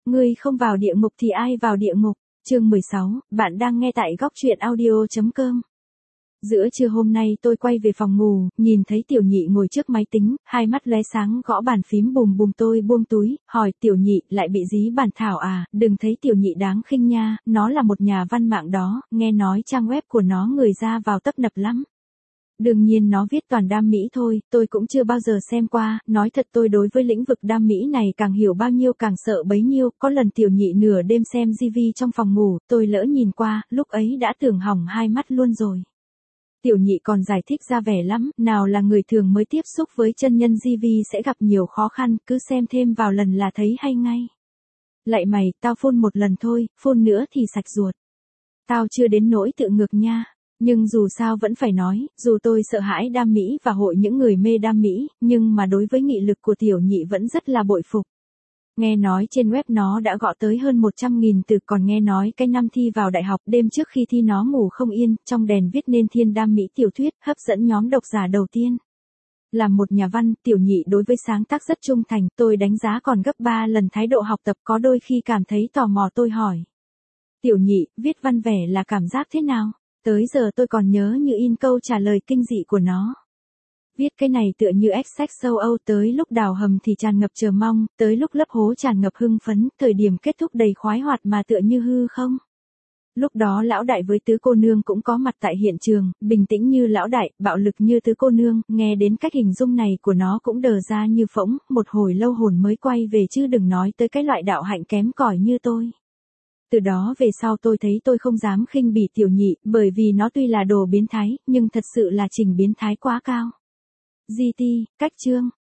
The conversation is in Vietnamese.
Ngươi không vào địa ngục thì ai vào địa ngục? Chương 16, bạn đang nghe tại góc truyện audio.com. Giữa trưa hôm nay tôi quay về phòng ngủ, nhìn thấy Tiểu Nhị ngồi trước máy tính, hai mắt lóe sáng gõ bàn phím bùm bùm. Tôi buông túi, hỏi Tiểu Nhị, lại bị dí bản thảo à? Đừng thấy Tiểu Nhị đáng khinh nha, nó là một nhà văn mạng đó, nghe nói trang web của nó người ra vào tấp nập lắm. Đương nhiên nó viết toàn đam mỹ thôi, tôi cũng chưa bao giờ xem qua, nói thật tôi đối với lĩnh vực đam mỹ này càng hiểu bao nhiêu càng sợ bấy nhiêu, có lần Tiểu Nhị nửa đêm xem TV trong phòng ngủ, tôi lỡ nhìn qua, lúc ấy đã tưởng hỏng hai mắt luôn rồi. Tiểu Nhị còn giải thích ra vẻ lắm, nào là người thường mới tiếp xúc với chân nhân TV sẽ gặp nhiều khó khăn, cứ xem thêm vào lần là thấy hay ngay. Lạy mày, tao phun một lần thôi, phun nữa thì sạch ruột. Tao chưa đến nỗi tự ngược nha. Nhưng dù sao vẫn phải nói, dù tôi sợ hãi đam mỹ và hội những người mê đam mỹ, nhưng mà đối với nghị lực của Tiểu Nhị vẫn rất là bội phục. Nghe nói trên web nó đã gõ tới hơn 100.000 từ, còn nghe nói cái năm thi vào đại học đêm trước khi thi nó ngủ không yên, trong đèn viết nên thiên đam mỹ tiểu thuyết, hấp dẫn nhóm độc giả đầu tiên. Là một nhà văn, Tiểu Nhị đối với sáng tác rất trung thành, tôi đánh giá còn gấp 3 lần thái độ học tập, có đôi khi cảm thấy tò mò tôi hỏi. Tiểu Nhị, viết văn vẻ là cảm giác thế nào? Tới giờ tôi còn nhớ như in câu trả lời kinh dị của nó. Viết cái này tựa như XX châu Âu, tới lúc đào hầm thì tràn ngập chờ mong, tới lúc lấp hố tràn ngập hưng phấn, thời điểm kết thúc đầy khoái hoạt mà tựa như hư không. Lúc đó lão đại với tứ cô nương cũng có mặt tại hiện trường, bình tĩnh như lão đại, bạo lực như tứ cô nương, nghe đến cách hình dung này của nó cũng đờ ra như phỗng, một hồi lâu hồn mới quay về, chứ đừng nói tới cái loại đạo hạnh kém cỏi như tôi. Từ đó về sau tôi thấy tôi không dám khinh bỉ Tiểu Nhị, bởi vì nó tuy là đồ biến thái, nhưng thật sự là trình biến thái quá cao. GT, cách chương.